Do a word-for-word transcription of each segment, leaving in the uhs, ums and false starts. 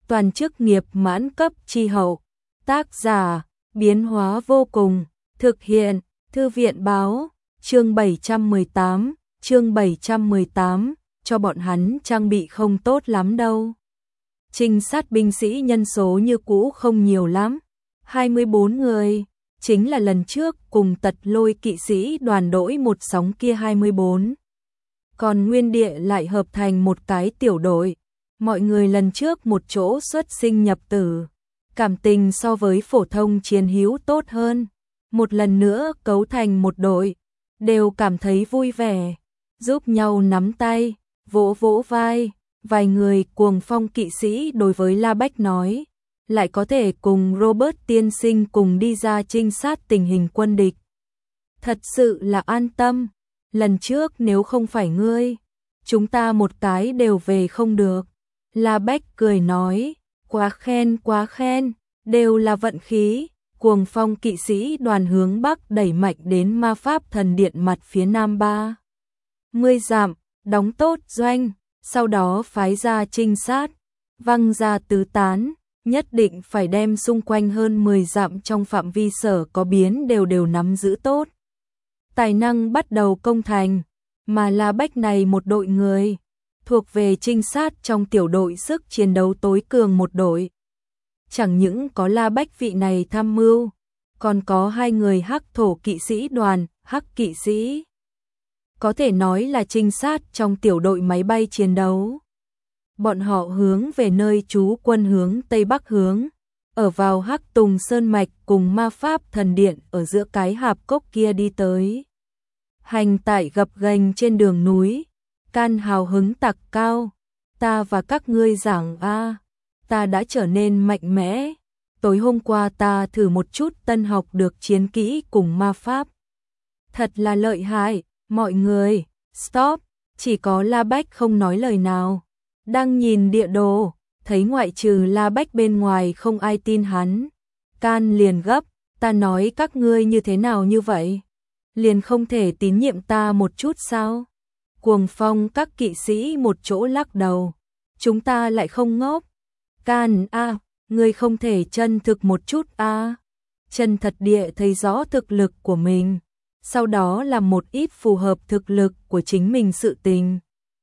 toàn chức nghiệp mãn cấp chi hậu. Tác giả, biến hóa vô cùng, thực hiện, thư viện báo, chương bảy trăm mười tám, chương bảy trăm mười tám, cho bọn hắn trang bị không tốt lắm đâu. Trinh sát binh sĩ nhân số như cũ không nhiều lắm, hai mươi bốn người, chính là lần trước cùng Tật Lôi kỵ sĩ đoàn đổi một sóng kia hai mươi bốn. Còn nguyên địa lại hợp thành một cái tiểu đội, mọi người lần trước một chỗ xuất sinh nhập tử, cảm tình so với phổ thông chiến hữu tốt hơn, một lần nữa cấu thành một đội, đều cảm thấy vui vẻ, giúp nhau nắm tay, vỗ vỗ vai, vài người cuồng phong kỵ sĩ đối với La Bách nói, lại có thể cùng Robert tiên sinh cùng đi ra trinh sát tình hình quân địch. Thật sự là an tâm, lần trước nếu không phải ngươi, chúng ta một cái đều về không được. La Bách cười nói, quá khen quá khen, đều là vận khí. Cuồng phong kỵ sĩ đoàn hướng Bắc đẩy mạnh đến ma pháp thần điện mặt phía Nam ba mươi dặm, đóng tốt doanh, sau đó phái ra trinh sát, văng ra tứ tán, nhất định phải đem xung quanh hơn mười dặm trong phạm vi sở có biến đều đều nắm giữ tốt. Tài năng bắt đầu công thành, mà La Bách này một đội người, thuộc về trinh sát trong tiểu đội sức chiến đấu tối cường một đội. Chẳng những có La Bách vị này tham mưu, còn có hai người Hắc thổ kỵ sĩ đoàn, Hắc kỵ sĩ. Có thể nói là trinh sát trong tiểu đội máy bay chiến đấu. Bọn họ hướng về nơi trú quân hướng Tây Bắc hướng, ở vào Hắc Tùng Sơn Mạch cùng ma pháp thần điện ở giữa cái hạp cốc kia đi tới. Hành tại gập ghềnh trên đường núi, Can hào hứng tặc cao, ta và các ngươi giảng a, ta đã trở nên mạnh mẽ, tối hôm qua ta thử một chút tân học được chiến kỹ cùng ma pháp. Thật là lợi hại, mọi người, stop, chỉ có La Bách không nói lời nào, đang nhìn địa đồ, thấy ngoại trừ La Bách bên ngoài không ai tin hắn. Can liền gấp, ta nói các ngươi như thế nào như vậy? Liền không thể tín nhiệm ta một chút sao? Cuồng phong các kỵ sĩ một chỗ lắc đầu, chúng ta lại không ngốc. Can a, à, ngươi không thể chân thực một chút a, à. Chân thật địa thấy rõ thực lực của mình, sau đó làm một ít phù hợp thực lực của chính mình sự tình.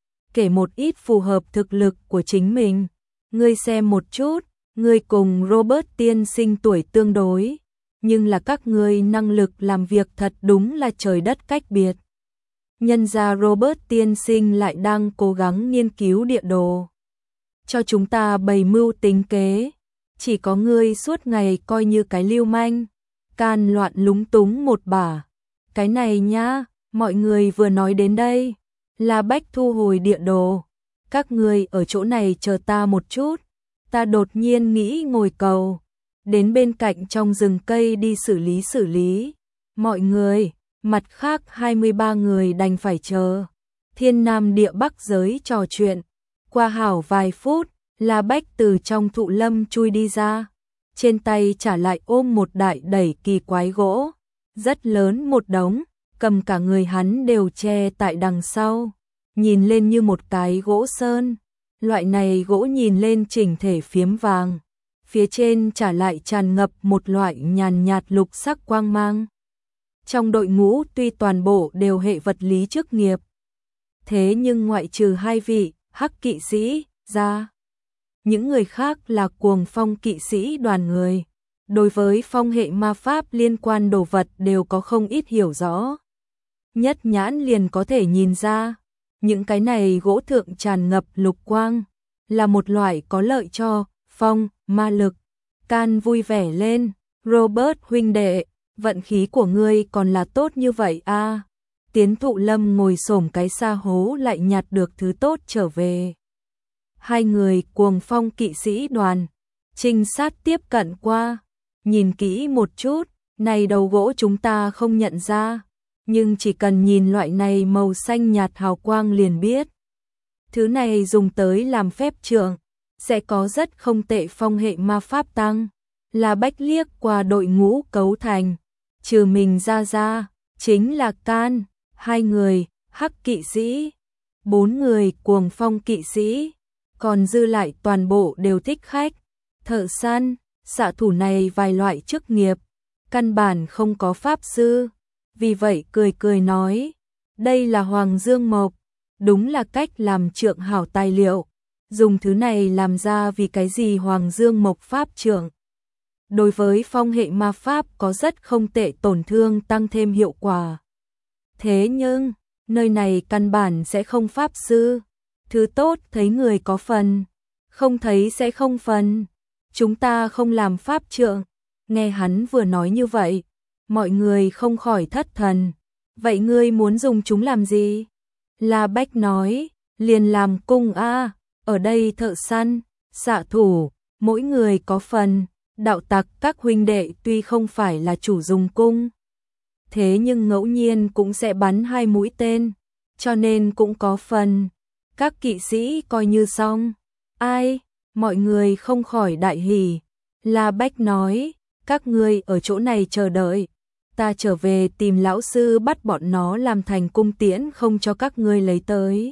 Kể một ít phù hợp thực lực của chính mình, ngươi xem một chút, ngươi cùng Robert tiên sinh tuổi tương đối, nhưng là các ngươi năng lực làm việc thật đúng là trời đất cách biệt. Nhân ra Robert tiên sinh lại đang cố gắng nghiên cứu địa đồ, cho chúng ta bày mưu tính kế, chỉ có ngươi suốt ngày coi như cái lưu manh. Can loạn lúng túng một bả, cái này nhá, mọi người vừa nói đến đây, La Bách thu hồi địa đồ, các ngươi ở chỗ này chờ ta một chút, ta đột nhiên nghĩ ngồi cầu, đến bên cạnh trong rừng cây đi xử lý xử lý. Mọi người, mặt khác hai mươi ba người đành phải chờ. Thiên Nam địa Bắc giới trò chuyện, qua hảo vài phút, La Bách từ trong thụ lâm chui đi ra, trên tay trả lại ôm một đại đẩy kỳ quái gỗ, rất lớn một đống, cầm cả người hắn đều che tại đằng sau, nhìn lên như một cái gỗ sơn, loại này gỗ nhìn lên chỉnh thể phiếm vàng, phía trên trả lại tràn ngập một loại nhàn nhạt lục sắc quang mang. Trong đội ngũ tuy toàn bộ đều hệ vật lý chức nghiệp, thế nhưng ngoại trừ hai vị Hắc kỵ sĩ ra, những người khác là cuồng phong kỵ sĩ đoàn người, đối với phong hệ ma pháp liên quan đồ vật đều có không ít hiểu rõ. Nhất nhãn liền có thể nhìn ra, những cái này gỗ thượng tràn ngập lục quang, là một loại có lợi cho phong ma lực. Can vui vẻ lên, Robert huynh đệ, vận khí của ngươi còn là tốt như vậy a. À. Tiến thụ lâm ngồi xổm cái sa hố lại nhặt được thứ tốt trở về. Hai người cuồng phong kỵ sĩ đoàn, trinh sát tiếp cận qua, nhìn kỹ một chút, này đầu gỗ chúng ta không nhận ra, nhưng chỉ cần nhìn loại này màu xanh nhạt hào quang liền biết. Thứ này dùng tới làm phép trượng, sẽ có rất không tệ phong hệ ma pháp tăng. La Bách liếc qua đội ngũ cấu thành, trừ mình ra ra, chính là Can, hai người, Hắc kỵ sĩ, bốn người cuồng phong kỵ sĩ, còn dư lại toàn bộ đều thích khách, thợ săn, xạ thủ này vài loại chức nghiệp, căn bản không có pháp sư, vì vậy cười cười nói, đây là Hoàng Dương Mộc, đúng là cách làm trượng hảo tài liệu, dùng thứ này làm ra vì cái gì Hoàng Dương Mộc pháp trượng. Đối với phong hệ ma pháp có rất không tệ, tổn thương tăng thêm hiệu quả. Thế nhưng, nơi này căn bản sẽ không pháp sư, thứ tốt thấy người có phần, không thấy sẽ không phần. Chúng ta không làm pháp trượng. Nghe hắn vừa nói như vậy, mọi người không khỏi thất thần. Vậy ngươi muốn dùng chúng làm gì? La Bách nói, liền làm cung a, ở đây thợ săn, xạ thủ, mỗi người có phần, đạo tặc các huynh đệ tuy không phải là chủ dùng cung, thế nhưng ngẫu nhiên cũng sẽ bắn hai mũi tên, cho nên cũng có phần. Các kỵ sĩ coi như xong. Ai? Mọi người không khỏi đại hỉ. La Bách nói, các ngươi ở chỗ này chờ đợi, ta trở về tìm lão sư bắt bọn nó làm thành cung tiễn không cho các ngươi lấy tới.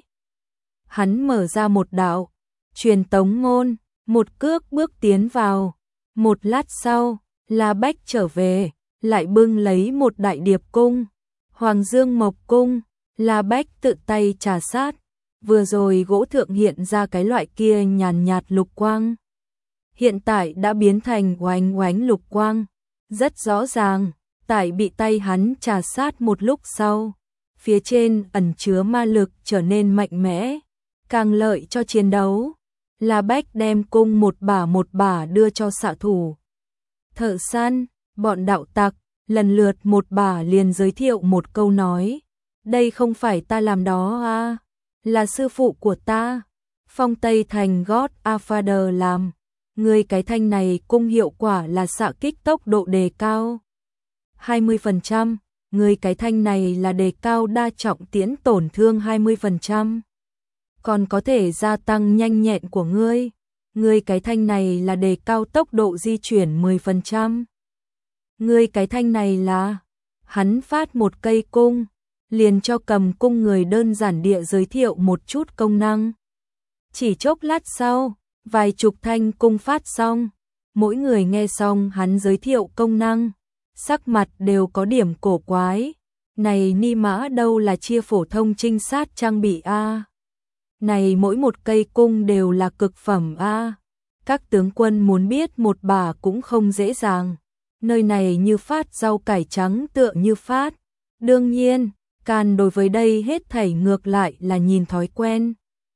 Hắn mở ra một đạo truyền tống môn, một cước bước tiến vào. Một lát sau, La Bách trở về, lại bưng lấy một đại điệp cung. Hoàng Dương Mộc cung, La Bách tự tay trà sát. Vừa rồi gỗ thượng hiện ra cái loại kia nhàn nhạt lục quang, hiện tại đã biến thành oánh oánh lục quang. Rất rõ ràng, tại bị tay hắn trà sát một lúc sau, phía trên ẩn chứa ma lực trở nên mạnh mẽ, càng lợi cho chiến đấu. La Bách đem cung một bả một bả đưa cho xạ thủ, thợ săn, bọn đạo tặc, lần lượt một bả liền giới thiệu một câu nói, đây không phải ta làm đó à, là sư phụ của ta, Phong Tây Thành Godfather làm. Người cái thanh này cung hiệu quả là xạ kích tốc độ đề cao hai mươi phần trăm, người cái thanh này là đề cao đa trọng tiễn tổn thương hai mươi phần trăm. Còn có thể gia tăng nhanh nhẹn của ngươi. Ngươi cái thanh này là đề cao tốc độ di chuyển mười phần trăm. Ngươi cái thanh này là... Hắn phát một cây cung, liền cho cầm cung người đơn giản địa giới thiệu một chút công năng. Chỉ chốc lát sau, vài chục thanh cung phát xong. Mỗi người nghe xong hắn giới thiệu công năng, sắc mặt đều có điểm cổ quái. Này ni mã đâu là chia phổ thông trinh sát trang bị a? Này mỗi một cây cung đều là cực phẩm a. Các tướng quân muốn biết một bà cũng không dễ dàng. Nơi này như phát rau cải trắng tựa như phát. Đương nhiên, Can đối với đây hết thảy ngược lại là nhìn thói quen.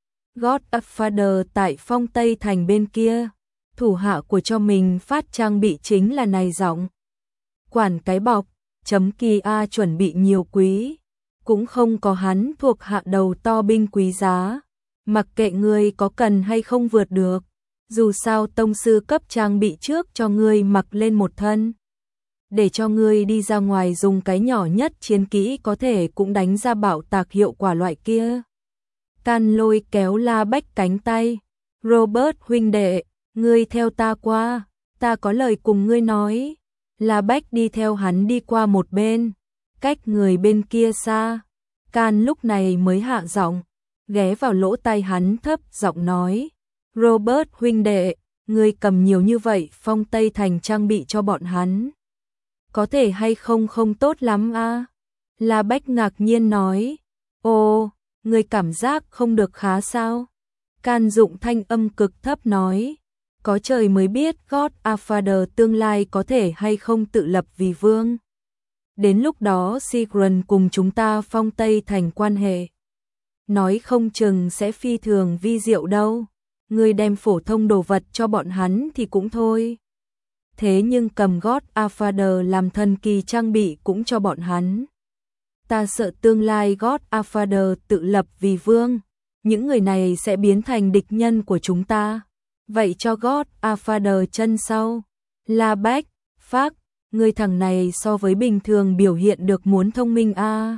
Godfather tại Phong Tây Thành bên kia, thủ hạ của cho mình phát trang bị chính là này giọng. Quản cái bọc, chấm kỳ A chuẩn bị nhiều quý, cũng không có hắn thuộc hạ đầu to binh quý giá, mặc kệ ngươi có cần hay không vượt được, dù sao tông sư cấp trang bị trước cho ngươi mặc lên một thân, để cho ngươi đi ra ngoài dùng cái nhỏ nhất chiến kỹ có thể cũng đánh ra bạo tạc hiệu quả loại kia. Can lôi kéo La Bách cánh tay, Robert huynh đệ, ngươi theo ta qua, ta có lời cùng ngươi nói. La Bách đi theo hắn đi qua một bên, cách người bên kia xa. Can lúc này mới hạ giọng, ghé vào lỗ tai hắn thấp giọng nói, Robert huynh đệ, ngươi cầm nhiều như vậy Phong Tây Thành trang bị cho bọn hắn, có thể hay không không tốt lắm a? À? La Bách ngạc nhiên nói, ồ, ngươi cảm giác không được khá sao? Can dụng thanh âm cực thấp nói, có trời mới biết Godfather tương lai có thể hay không tự lập vì vương. Đến lúc đó Sigrun cùng chúng ta Phong Tây Thành quan hệ, nói không chừng sẽ phi thường vi diệu đâu. Ngươi đem phổ thông đồ vật cho bọn hắn thì cũng thôi. Thế nhưng cầm Godfather làm thần kỳ trang bị cũng cho bọn hắn. Ta sợ tương lai Godfather tự lập vì vương, những người này sẽ biến thành địch nhân của chúng ta. Vậy cho Godfather chân sau. La Bách, phác, người thằng này so với bình thường biểu hiện được muốn thông minh a. À.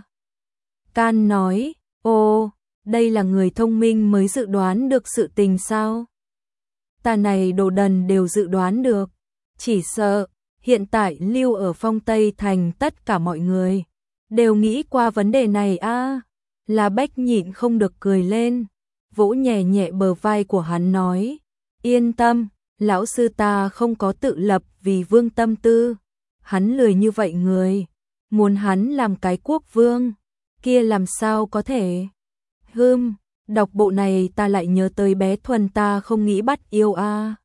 Can nói, ô, đây là người thông minh mới dự đoán được sự tình sao? Ta này đồ đần đều dự đoán được. Chỉ sợ, hiện tại lưu ở Phong Tây Thành tất cả mọi người đều nghĩ qua vấn đề này a. À. La Bách nhịn không được cười lên. vỗ nhẹ nhẹ bờ vai của hắn nói, yên tâm, lão sư ta không có tự lập vì vương tâm tư, hắn lười như vậy người, muốn hắn làm cái quốc vương, kia làm sao có thể. Hừm, đọc bộ này ta lại nhớ tới bé Thuần ta không nghĩ bắt yêu a.